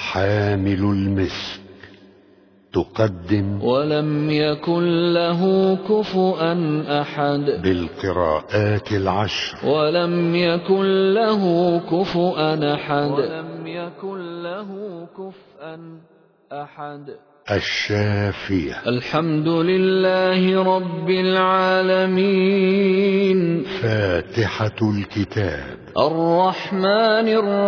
حامل المسك تقدم ولم يكن له كفؤا أحد بالقراءات العشر ولم يكن له كفؤا أحد الشافية. الحمد لله رب العالمين. فاتحة الكتاب. الرحمن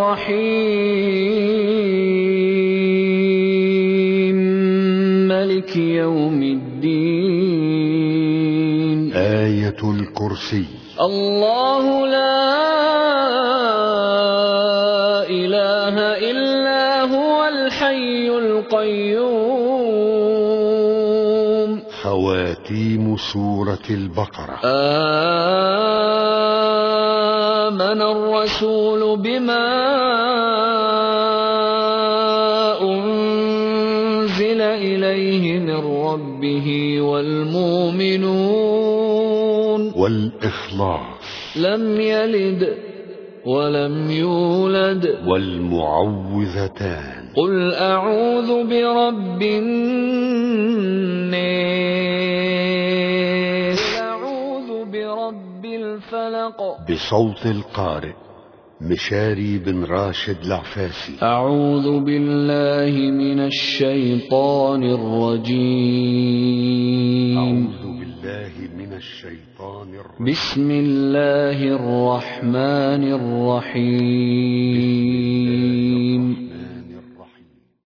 الرحيم مالك يوم الدين. آية الكرسي. الله لا إله إلا هو الحي القيوم. خواتيم سورة البقرة. آمن الرسول بما أنزل إليه من ربه والمؤمنون. والإخلاص. لم يلد ولم يولد. والمعوذتان. قل أعوذ برب الناس. قل أعوذ برب الفلق. بصوت القارئ مشاري بن راشد العفاسي. أعوذ بالله من الشيطان الرجيم. أعوذ بالله من الشيطان الرجيم. بسم الله الرحمن الرحيم.